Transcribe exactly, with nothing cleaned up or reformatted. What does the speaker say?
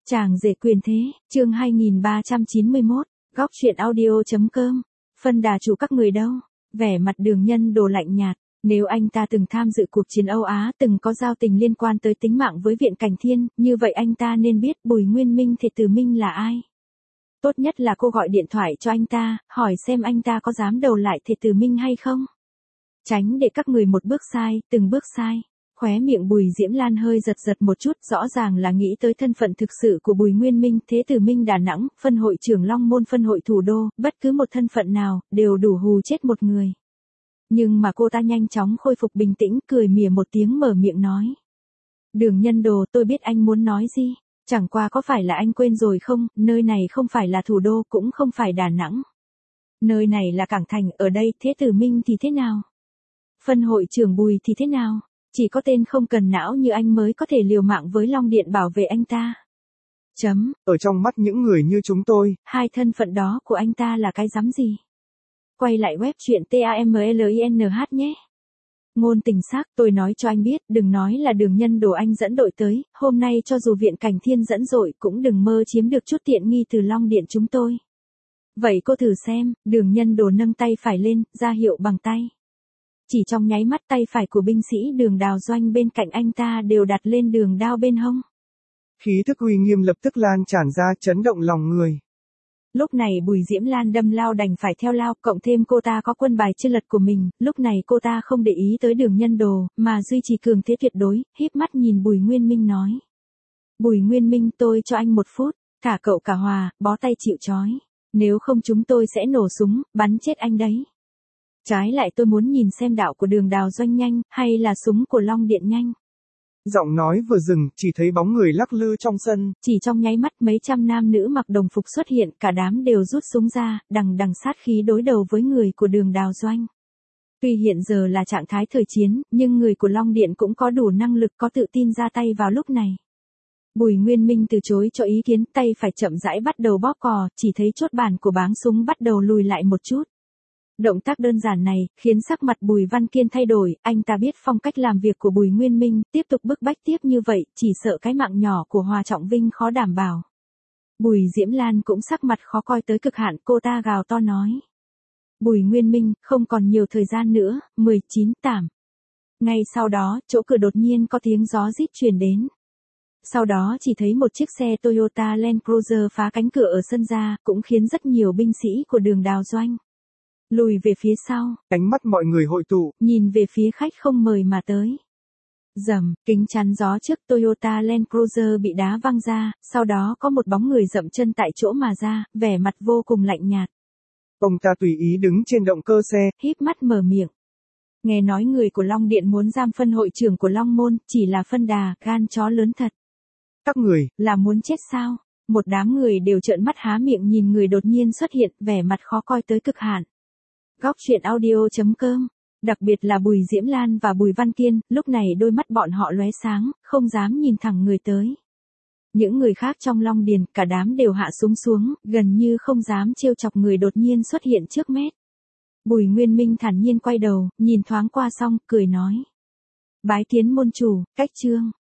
Chàng rể quyền thế, chương hai nghìn ba trăm chín mươi mốt, góc truyện audio.com, phân đà chủ các người đâu, vẻ mặt Đường Nhân Đồ lạnh nhạt, nếu anh ta từng tham dự cuộc chiến Âu Á, từng có giao tình liên quan tới tính mạng với Viện Cảnh Thiên, như vậy anh ta nên biết Bùi Nguyên Minh Thệ Từ Minh là ai. Tốt nhất là cô gọi điện thoại cho anh ta, hỏi xem anh ta có dám đầu lại Thệ Từ Minh hay không. Tránh để các người một bước sai, từng bước sai. Khóe miệng Bùi Diễm Lan hơi giật giật một chút, rõ ràng là nghĩ tới thân phận thực sự của Bùi Nguyên Minh, Thệ Từ Minh Đà Nẵng, phân hội trưởng Long Môn phân hội thủ đô, bất cứ một thân phận nào, đều đủ hù chết một người. Nhưng mà cô ta nhanh chóng khôi phục bình tĩnh, cười mỉa một tiếng mở miệng nói. Đường Nhân Đồ, tôi biết anh muốn nói gì, chẳng qua có phải là anh quên rồi không, nơi này không phải là thủ đô, cũng không phải Đà Nẵng. Nơi này là Cảng Thành, ở đây Thệ Từ Minh thì thế nào? Phân hội trưởng Bùi thì thế nào? Chỉ có tên không cần não như anh mới có thể liều mạng với Long Điện bảo vệ anh ta. Chấm. Ở trong mắt những người như chúng tôi, hai thân phận đó của anh ta là cái rắm gì? Quay lại web truyện tamlinh nhé. Ngôn tình xác, tôi nói cho anh biết, đừng nói là Đường Nhân Đồ anh dẫn đội tới, hôm nay cho dù Viện Cảnh Thiên dẫn dội cũng đừng mơ chiếm được chút tiện nghi từ Long Điện chúng tôi. Vậy cô thử xem, Đường Nhân Đồ nâng tay phải lên, ra hiệu bằng tay. Chỉ trong nháy mắt tay phải của binh sĩ Đường Đào Doanh bên cạnh anh ta đều đặt lên đường đao bên hông. Khí thức uy nghiêm lập tức lan tràn ra, chấn động lòng người. Lúc này Bùi Diễm Lan đâm lao đành phải theo lao, cộng thêm cô ta có quân bài chưa lật của mình, lúc này cô ta không để ý tới Đường Nhân Đồ, mà duy trì cường thế tuyệt đối, híp mắt nhìn Bùi Nguyên Minh nói. Bùi Nguyên Minh, tôi cho anh một phút, thả cậu cả hòa, bó tay chịu trói. Nếu không chúng tôi sẽ nổ súng, bắn chết anh đấy. Trái lại tôi muốn nhìn xem đạo của Đường Đào Doanh nhanh, hay là súng của Long Điện nhanh. Giọng nói vừa dừng, chỉ thấy bóng người lắc lư trong sân. Chỉ trong nháy mắt mấy trăm nam nữ mặc đồng phục xuất hiện, cả đám đều rút súng ra, đằng đằng sát khí đối đầu với người của Đường Đào Doanh. Tuy hiện giờ là trạng thái thời chiến, nhưng người của Long Điện cũng có đủ năng lực, có tự tin ra tay vào lúc này. Bùi Nguyên Minh từ chối cho ý kiến, tay phải chậm rãi bắt đầu bóp cò, chỉ thấy chốt bàn của báng súng bắt đầu lùi lại một chút. Động tác đơn giản này, khiến sắc mặt Bùi Văn Kiên thay đổi, anh ta biết phong cách làm việc của Bùi Nguyên Minh, tiếp tục bức bách tiếp như vậy, chỉ sợ cái mạng nhỏ của Hòa Trọng Vinh khó đảm bảo. Bùi Diễm Lan cũng sắc mặt khó coi tới cực hạn, cô ta gào to nói. Bùi Nguyên Minh, không còn nhiều thời gian nữa, mười chín tảm. Ngay sau đó, chỗ cửa đột nhiên có tiếng gió rít truyền đến. Sau đó chỉ thấy một chiếc xe Toyota Land Cruiser phá cánh cửa ở sân ra, cũng khiến rất nhiều binh sĩ của Đường Đào Doanh lùi về phía sau. Ánh mắt mọi người hội tụ, nhìn về phía khách không mời mà tới. Rầm, kính chắn gió trước Toyota Land Cruiser bị đá văng ra, sau đó có một bóng người dậm chân tại chỗ mà ra, vẻ mặt vô cùng lạnh nhạt. Ông ta tùy ý đứng trên động cơ xe, híp mắt mở miệng. Nghe nói người của Long Điện muốn giam phân hội trưởng của Long Môn, chỉ là phân đà, gan chó lớn thật. Các người, là muốn chết sao? Một đám người đều trợn mắt há miệng nhìn người đột nhiên xuất hiện, vẻ mặt khó coi tới cực hạn. Góc truyện audio.com, đặc biệt là Bùi Diễm Lan và Bùi Văn Kiên, lúc này đôi mắt bọn họ lóe sáng, không dám nhìn thẳng người tới. Những người khác trong Long Điền, cả đám đều hạ súng xuống, gần như không dám trêu chọc người đột nhiên xuất hiện trước mét. Bùi Nguyên Minh thản nhiên quay đầu, nhìn thoáng qua xong, cười nói. Bái kiến môn chủ, cách trương.